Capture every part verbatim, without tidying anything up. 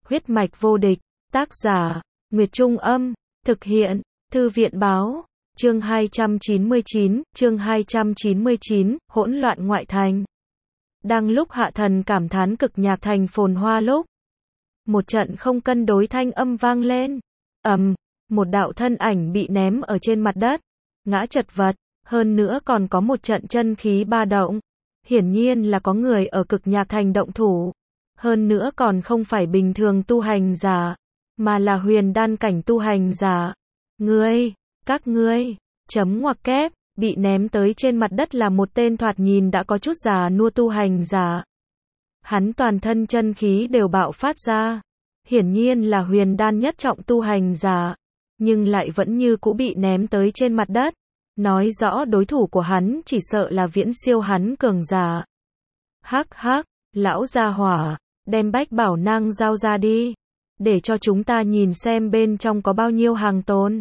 Huyết mạch vô địch, tác giả, Nguyệt Trung Âm, thực hiện, Thư viện Báo, chương hai trăm chín mươi chín, chương hai trăm chín mươi chín, hỗn loạn ngoại thành. Đang lúc Hạ Thần cảm thán cực nhạc thành phồn hoa lúc, một trận không cân đối thanh âm vang lên. Ầm, một đạo thân ảnh bị ném ở trên mặt đất, ngã chật vật, hơn nữa còn có một trận chân khí ba động. Hiển nhiên là có người ở cực nhạc thành động thủ. Hơn nữa còn không phải bình thường tu hành giả, mà là huyền đan cảnh tu hành giả. Ngươi, các ngươi, chấm ngoặc kép, bị ném tới trên mặt đất là một tên thoạt nhìn đã có chút già nua tu hành giả. Hắn toàn thân chân khí đều bạo phát ra. Hiển nhiên là huyền đan nhất trọng tu hành giả, nhưng lại vẫn như cũ bị ném tới trên mặt đất. Nói rõ đối thủ của hắn chỉ sợ là viễn siêu hắn cường giả. Hắc hắc, lão gia hỏa, đem bách bảo nang giao ra đi, để cho chúng ta nhìn xem bên trong có bao nhiêu hàng tồn.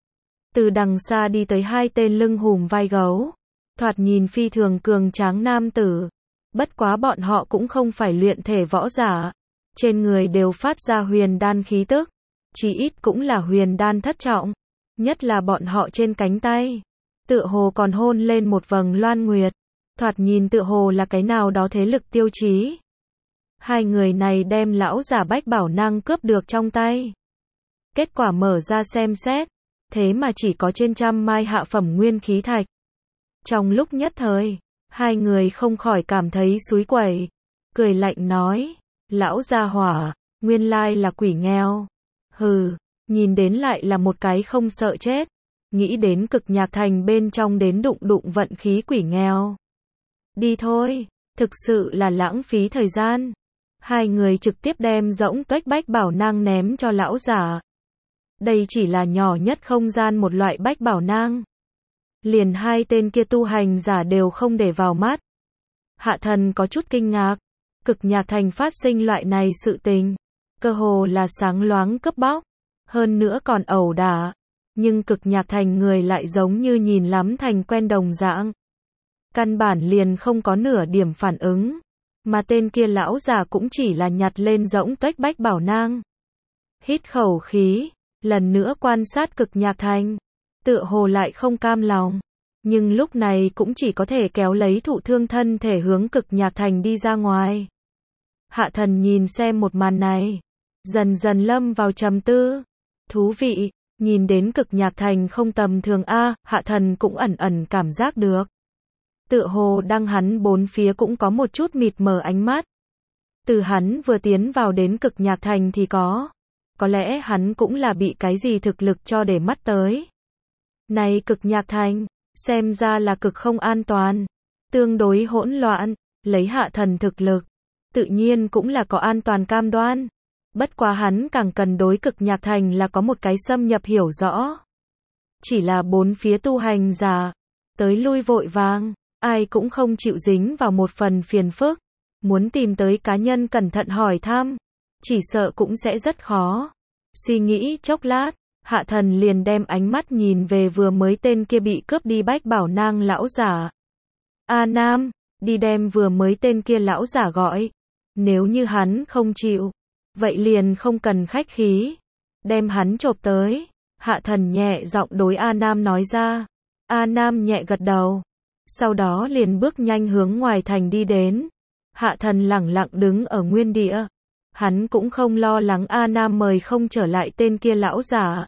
Từ đằng xa đi tới hai tên lưng hùm vai gấu, thoạt nhìn phi thường cường tráng nam tử. Bất quá bọn họ cũng không phải luyện thể võ giả, trên người đều phát ra huyền đan khí tức, chí ít cũng là huyền đan thất trọng, nhất là bọn họ trên cánh tay, tựa hồ còn hôn lên một vầng loan nguyệt, thoạt nhìn tựa hồ là cái nào đó thế lực tiêu chí. Hai người này đem lão giả bách bảo nang cướp được trong tay. Kết quả mở ra xem xét, thế mà chỉ có trên trăm mai hạ phẩm nguyên khí thạch. Trong lúc nhất thời, hai người không khỏi cảm thấy xúi quẩy, cười lạnh nói, lão gia hỏa, nguyên lai là quỷ nghèo. Hừ, nhìn đến lại là một cái không sợ chết, nghĩ đến cực nhạc thành bên trong đến đụng đụng vận khí quỷ nghèo. Đi thôi, thực sự là lãng phí thời gian. Hai người trực tiếp đem rỗng tuếch bách bảo nang ném cho lão giả. Đây chỉ là nhỏ nhất không gian một loại bách bảo nang. Liền hai tên kia tu hành giả đều không để vào mắt. Hạ Thần có chút kinh ngạc. Cực nhạc thành phát sinh loại này sự tình, cơ hồ là sáng loáng cướp bóc, hơn nữa còn ẩu đả. Nhưng cực nhạc thành người lại giống như nhìn lắm thành quen đồng dạng. Căn bản liền không có nửa điểm phản ứng. Mà tên kia lão già cũng chỉ là nhặt lên rỗng tuếch bách bảo nang. Hít khẩu khí, lần nữa quan sát cực nhạc thành. Tựa hồ lại không cam lòng. Nhưng lúc này cũng chỉ có thể kéo lấy thụ thương thân thể hướng cực nhạc thành đi ra ngoài. Hạ Thần nhìn xem một màn này, dần dần lâm vào trầm tư. Thú vị, nhìn đến cực nhạc thành không tầm thường a, Hạ Thần cũng ẩn ẩn cảm giác được. Tựa hồ đang hắn bốn phía cũng có một chút mịt mờ ánh mắt. Từ hắn vừa tiến vào đến cực nhạc thành thì có. Có lẽ hắn cũng là bị cái gì thực lực cho để mắt tới. Này cực nhạc thành, xem ra là cực không an toàn. Tương đối hỗn loạn, lấy Hạ Thần thực lực. Tự nhiên cũng là có an toàn cam đoan. Bất quá hắn càng cần đối cực nhạc thành là có một cái xâm nhập hiểu rõ. Chỉ là bốn phía tu hành giả, tới lui vội vàng. Ai cũng không chịu dính vào một phần phiền phức. Muốn tìm tới cá nhân cẩn thận hỏi thăm, chỉ sợ cũng sẽ rất khó. Suy nghĩ chốc lát, Hạ Thần liền đem ánh mắt nhìn về vừa mới tên kia bị cướp đi bách bảo nang lão giả. A Nam, đi đem vừa mới tên kia lão giả gọi. Nếu như hắn không chịu, vậy liền không cần khách khí. Đem hắn chộp tới. Hạ Thần nhẹ giọng đối A Nam nói ra. A Nam nhẹ gật đầu. Sau đó liền bước nhanh hướng ngoài thành đi đến. Hạ Thần lẳng lặng đứng ở nguyên địa. Hắn cũng không lo lắng A Nam mời không trở lại tên kia lão giả.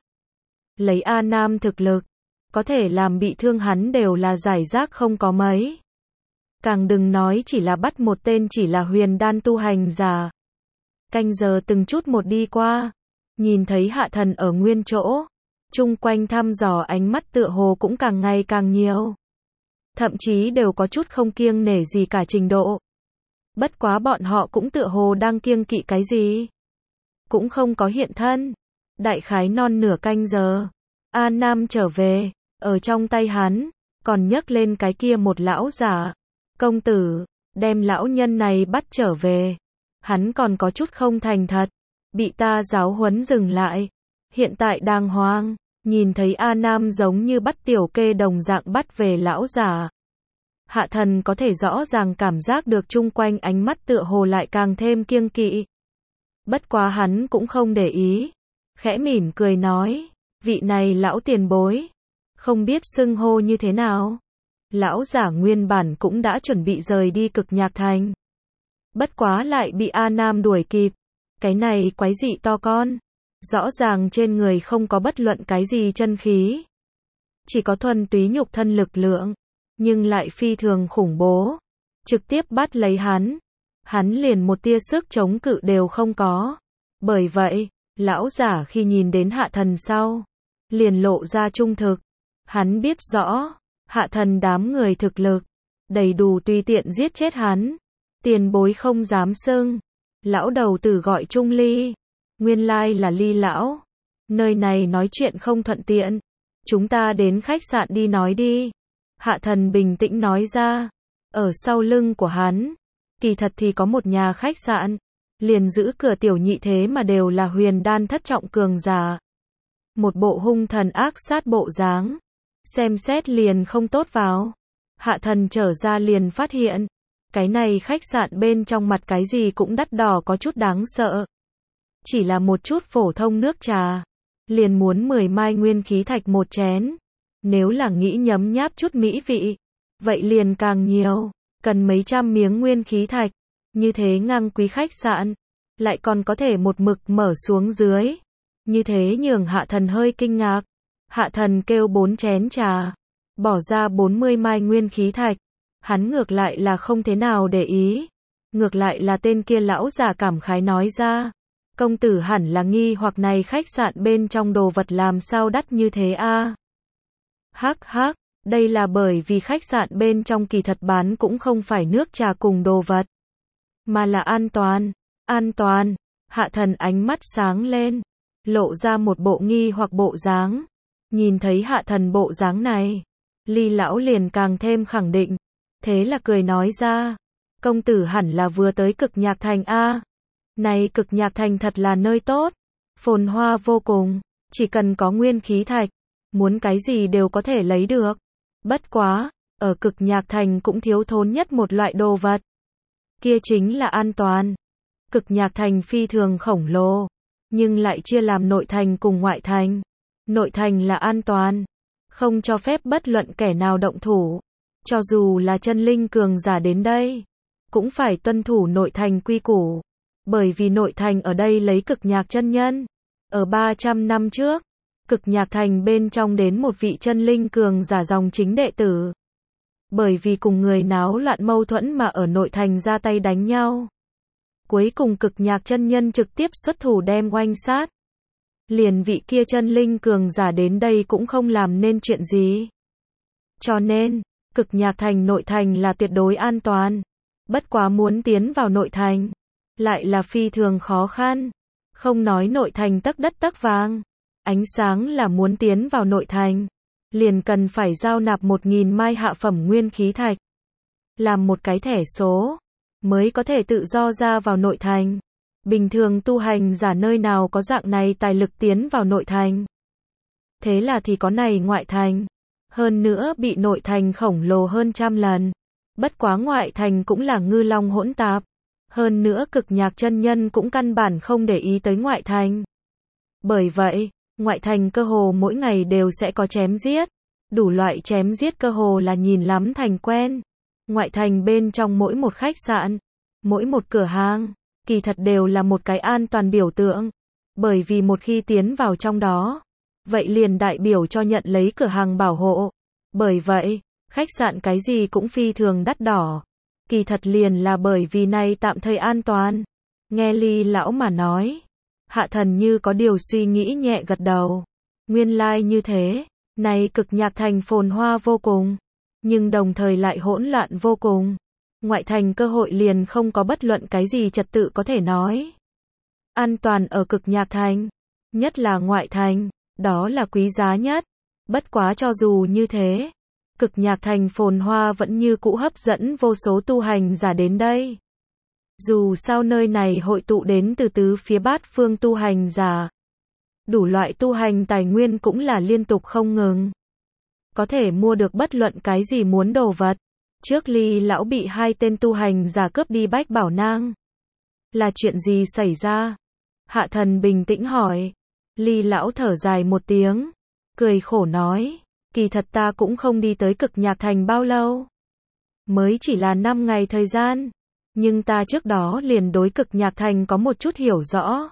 Lấy A Nam thực lực, có thể làm bị thương hắn đều là giải rác không có mấy. Càng đừng nói chỉ là bắt một tên chỉ là huyền đan tu hành giả. Canh giờ từng chút một đi qua, nhìn thấy Hạ Thần ở nguyên chỗ, chung quanh thăm dò ánh mắt tựa hồ cũng càng ngày càng nhiều. Thậm chí đều có chút không kiêng nể gì cả trình độ. Bất quá bọn họ cũng tựa hồ đang kiêng kỵ cái gì. Cũng không có hiện thân. Đại khái non nửa canh giờ. A Nam trở về. Ở trong tay hắn, còn nhấc lên cái kia một lão giả. Công tử, đem lão nhân này bắt trở về. Hắn còn có chút không thành thật. Bị ta giáo huấn dừng lại. Hiện tại đang hoang. Nhìn thấy A Nam giống như bắt tiểu kê đồng dạng bắt về lão giả. Hạ Thần có thể rõ ràng cảm giác được chung quanh ánh mắt tựa hồ lại càng thêm kiêng kỵ. Bất quá hắn cũng không để ý, khẽ mỉm cười nói, vị này lão tiền bối, không biết xưng hô như thế nào. Lão giả nguyên bản cũng đã chuẩn bị rời đi Cực Nhạc Thành. Bất quá lại bị A Nam đuổi kịp. Cái này quái dị to con. Rõ ràng trên người không có bất luận cái gì chân khí. Chỉ có thuần túy nhục thân lực lượng. Nhưng lại phi thường khủng bố. Trực tiếp bắt lấy hắn. Hắn liền một tia sức chống cự đều không có. Bởi vậy, lão giả khi nhìn đến Hạ Thần sau, liền lộ ra trung thực. Hắn biết rõ, Hạ Thần đám người thực lực, đầy đủ tùy tiện giết chết hắn. Tiền bối không dám xưng. Lão đầu tử gọi Trung Ly. Nguyên lai là Ly lão. Nơi này nói chuyện không thuận tiện. Chúng ta đến khách sạn đi nói đi. Hạ Thần bình tĩnh nói ra. Ở sau lưng của hắn, kỳ thật thì có một nhà khách sạn. Liền giữ cửa tiểu nhị thế mà đều là huyền đan thất trọng cường giả. Một bộ hung thần ác sát bộ dáng. Xem xét liền không tốt vào. Hạ Thần trở ra liền phát hiện. Cái này khách sạn bên trong mặt cái gì cũng đắt đỏ có chút đáng sợ. Chỉ là một chút phổ thông nước trà. Liền muốn mười mai nguyên khí thạch một chén. Nếu là nghĩ nhấm nháp chút mỹ vị. Vậy liền càng nhiều. Cần mấy trăm miếng nguyên khí thạch. Như thế ngang quý khách sạn. Lại còn có thể một mực mở xuống dưới. Như thế nhường Hạ Thần hơi kinh ngạc. Hạ Thần kêu bốn chén trà. Bỏ ra bốn mươi mai nguyên khí thạch. Hắn ngược lại là không thế nào để ý. Ngược lại là tên kia lão già cảm khái nói ra. Công tử hẳn là nghi hoặc này khách sạn bên trong đồ vật làm sao đắt như thế a? Hắc hắc, đây là bởi vì khách sạn bên trong kỳ thật bán cũng không phải nước trà cùng đồ vật. Mà là an toàn. An toàn. Hạ Thần ánh mắt sáng lên. Lộ ra một bộ nghi hoặc bộ dáng. Nhìn thấy Hạ Thần bộ dáng này. Ly lão liền càng thêm khẳng định. Thế là cười nói ra. Công tử hẳn là vừa tới Cực Nhạc Thành a. Này Cực Nhạc Thành thật là nơi tốt. Phồn hoa vô cùng. Chỉ cần có nguyên khí thạch. Muốn cái gì đều có thể lấy được. Bất quá. Ở Cực Nhạc Thành cũng thiếu thốn nhất một loại đồ vật. Kia chính là an toàn. Cực Nhạc Thành phi thường khổng lồ. Nhưng lại chia làm nội thành cùng ngoại thành. Nội thành là an toàn. Không cho phép bất luận kẻ nào động thủ. Cho dù là chân linh cường giả đến đây. Cũng phải tuân thủ nội thành quy củ. Bởi vì nội thành ở đây lấy Cực Nhạc chân nhân. Ở ba trăm năm trước. Cực Nhạc Thành bên trong đến một vị chân linh cường giả dòng chính đệ tử. Bởi vì cùng người náo loạn mâu thuẫn mà ở nội thành ra tay đánh nhau. Cuối cùng Cực Nhạc chân nhân trực tiếp xuất thủ đem oanh sát. Liền vị kia chân linh cường giả đến đây cũng không làm nên chuyện gì. Cho nên, Cực Nhạc Thành nội thành là tuyệt đối an toàn. Bất quá muốn tiến vào nội thành, lại là phi thường khó khăn. Không nói nội thành tấc đất tấc vàng. Ánh sáng là muốn tiến vào nội thành. Liền cần phải giao nạp một nghìn mai hạ phẩm nguyên khí thạch. Làm một cái thẻ số. Mới có thể tự do ra vào nội thành. Bình thường tu hành giả nơi nào có dạng này tài lực tiến vào nội thành. Thế là thì có này ngoại thành. Hơn nữa bị nội thành khổng lồ hơn trăm lần. Bất quá ngoại thành cũng là ngư long hỗn tạp. Hơn nữa Cực Nhạc chân nhân cũng căn bản không để ý tới ngoại thành. Bởi vậy, ngoại thành cơ hồ mỗi ngày đều sẽ có chém giết. Đủ loại chém giết cơ hồ là nhìn lắm thành quen. Ngoại thành bên trong mỗi một khách sạn, mỗi một cửa hàng, kỳ thật đều là một cái an toàn biểu tượng. Bởi vì một khi tiến vào trong đó, vậy liền đại biểu cho nhận lấy cửa hàng bảo hộ. Bởi vậy, khách sạn cái gì cũng phi thường đắt đỏ. Kỳ thật liền là bởi vì này tạm thời an toàn. Nghe Ly lão mà nói. Hạ Thần như có điều suy nghĩ nhẹ gật đầu. Nguyên lai like như thế. Này Cực Nhạc Thành phồn hoa vô cùng. Nhưng đồng thời lại hỗn loạn vô cùng. Ngoại thành cơ hội liền không có bất luận cái gì trật tự có thể nói. An toàn ở Cực Nhạc Thành. Nhất là ngoại thành. Đó là quý giá nhất. Bất quá cho dù như thế. Cực Nhạc Thành phồn hoa vẫn như cũ hấp dẫn vô số tu hành giả đến đây. Dù sao nơi này hội tụ đến từ tứ phía bát phương tu hành giả. Đủ loại tu hành tài nguyên cũng là liên tục không ngừng. Có thể mua được bất luận cái gì muốn đồ vật. Trước Ly lão bị hai tên tu hành giả cướp đi bách bảo nang. Là chuyện gì xảy ra? Hạ thần bình tĩnh hỏi. Ly lão thở dài một tiếng, cười khổ nói, kỳ thật ta cũng không đi tới Cực Nhạc Thành bao lâu. Mới chỉ là năm ngày thời gian, nhưng ta trước đó liền đối Cực Nhạc Thành có một chút hiểu rõ.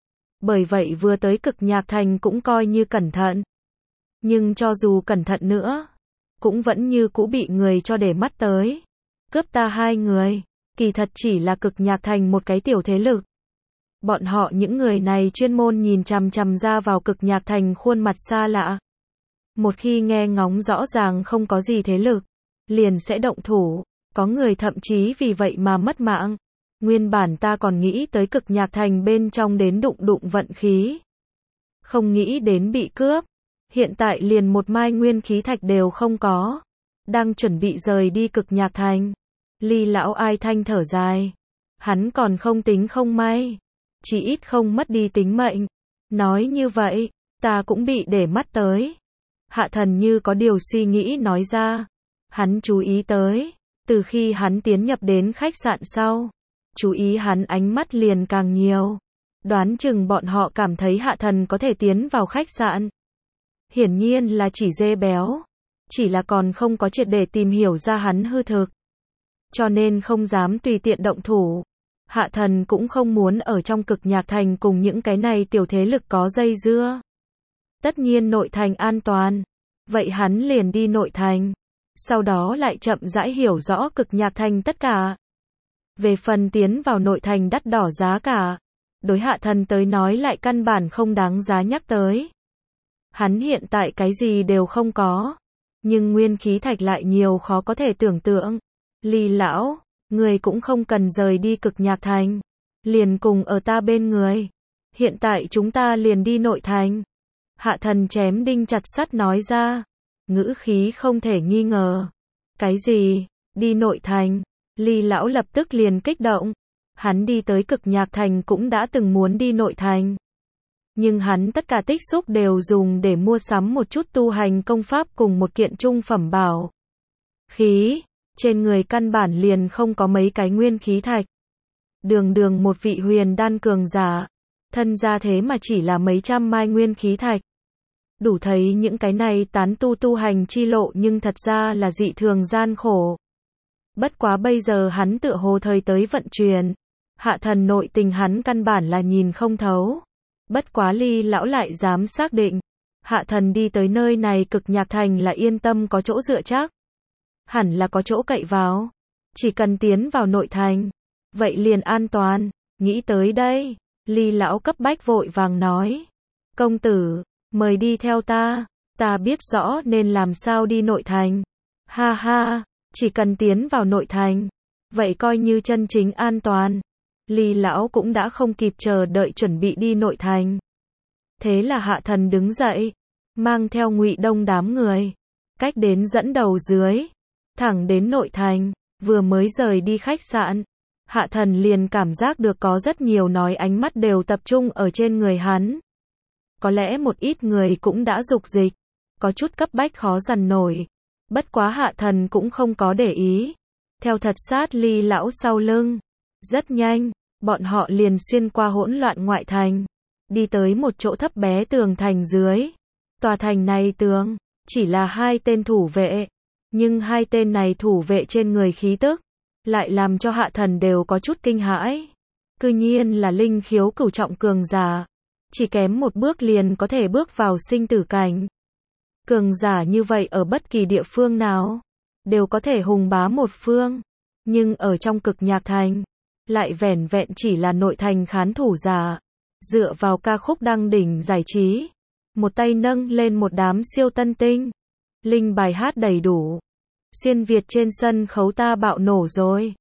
Bởi vậy vừa tới Cực Nhạc Thành cũng coi như cẩn thận. Nhưng cho dù cẩn thận nữa, cũng vẫn như cũ bị người cho để mắt tới. Cướp ta hai người, kỳ thật chỉ là Cực Nhạc Thành một cái tiểu thế lực. Bọn họ những người này chuyên môn nhìn chằm chằm ra vào Cực Nhạc Thành khuôn mặt xa lạ. Một khi nghe ngóng rõ ràng không có gì thế lực, liền sẽ động thủ. Có người thậm chí vì vậy mà mất mạng. Nguyên bản ta còn nghĩ tới Cực Nhạc Thành bên trong đến đụng đụng vận khí. Không nghĩ đến bị cướp. Hiện tại liền một mai nguyên khí thạch đều không có. Đang chuẩn bị rời đi Cực Nhạc Thành. Ly lão ai thanh thở dài. Hắn còn không tính không may. Chỉ ít không mất đi tính mệnh. Nói như vậy, ta cũng bị để mắt tới. Hạ thần như có điều suy nghĩ nói ra. Hắn chú ý tới. Từ khi hắn tiến nhập đến khách sạn sau, chú ý hắn ánh mắt liền càng nhiều. Đoán chừng bọn họ cảm thấy hạ thần có thể tiến vào khách sạn. Hiển nhiên là chỉ dê béo. Chỉ là còn không có triệt để tìm hiểu ra hắn hư thực. Cho nên không dám tùy tiện động thủ. Hạ thần cũng không muốn ở trong Cực Nhạc Thành cùng những cái này tiểu thế lực có dây dưa. Tất nhiên nội thành an toàn. Vậy hắn liền đi nội thành. Sau đó lại chậm rãi hiểu rõ Cực Nhạc Thành tất cả. Về phần tiến vào nội thành đắt đỏ giá cả, đối hạ thần tới nói lại căn bản không đáng giá nhắc tới. Hắn hiện tại cái gì đều không có, nhưng nguyên khí thạch lại nhiều khó có thể tưởng tượng. Ly lão, người cũng không cần rời đi Cực Nhạc Thành, liền cùng ở ta bên người. Hiện tại chúng ta liền đi nội thành. Hạ thần chém đinh chặt sắt nói ra, ngữ khí không thể nghi ngờ. Cái gì? Đi nội thành? Ly lão lập tức liền kích động. Hắn đi tới Cực Nhạc Thành cũng đã từng muốn đi nội thành. Nhưng hắn tất cả tích xúc đều dùng để mua sắm một chút tu hành công pháp cùng một kiện trung phẩm bảo khí. Trên người căn bản liền không có mấy cái nguyên khí thạch. Đường đường một vị huyền đan cường giả. Thân ra thế mà chỉ là mấy trăm mai nguyên khí thạch. Đủ thấy những cái này tán tu tu hành chi lộ nhưng thật ra là dị thường gian khổ. Bất quá bây giờ hắn tựa hồ thời tới vận chuyển. Hạ thần nội tình hắn căn bản là nhìn không thấu. Bất quá Ly lão lại dám xác định. Hạ thần đi tới nơi này Cực Nhạc Thành là yên tâm có chỗ dựa chắc. Hẳn là có chỗ cậy vào. Chỉ cần tiến vào nội thành. Vậy liền an toàn. Nghĩ tới đây. Ly lão cấp bách vội vàng nói. Công tử, mời đi theo ta. Ta biết rõ nên làm sao đi nội thành. Ha ha, chỉ cần tiến vào nội thành. Vậy coi như chân chính an toàn. Ly lão cũng đã không kịp chờ đợi chuẩn bị đi nội thành. Thế là hạ thần đứng dậy. Mang theo Ngụy Đông đám người. Cách đến dẫn đầu dưới. Thẳng đến nội thành. Vừa mới rời đi khách sạn. Hạ thần liền cảm giác được có rất nhiều nói ánh mắt đều tập trung ở trên người hắn. Có lẽ một ít người cũng đã dục dịch. Có chút cấp bách khó dằn nổi. Bất quá hạ thần cũng không có để ý. Theo thật sát Ly lão sau lưng. Rất nhanh, bọn họ liền xuyên qua hỗn loạn ngoại thành. Đi tới một chỗ thấp bé tường thành dưới. Tòa thành này tường, chỉ là hai tên thủ vệ. Nhưng hai tên này thủ vệ trên người khí tức. Lại làm cho hạ thần đều có chút kinh hãi. Cư nhiên là linh khiếu cửu trọng cường giả. Chỉ kém một bước liền có thể bước vào sinh tử cảnh. Cường giả như vậy ở bất kỳ địa phương nào, đều có thể hùng bá một phương. Nhưng ở trong Cực Nhạc Thành, lại vẻn vẹn chỉ là nội thành khán thủ giả. Dựa vào ca khúc đăng đỉnh giải trí. Một tay nâng lên một đám siêu tân tinh. Linh bài hát đầy đủ. Xuyên Việt trên sân khấu ta bạo nổ rồi.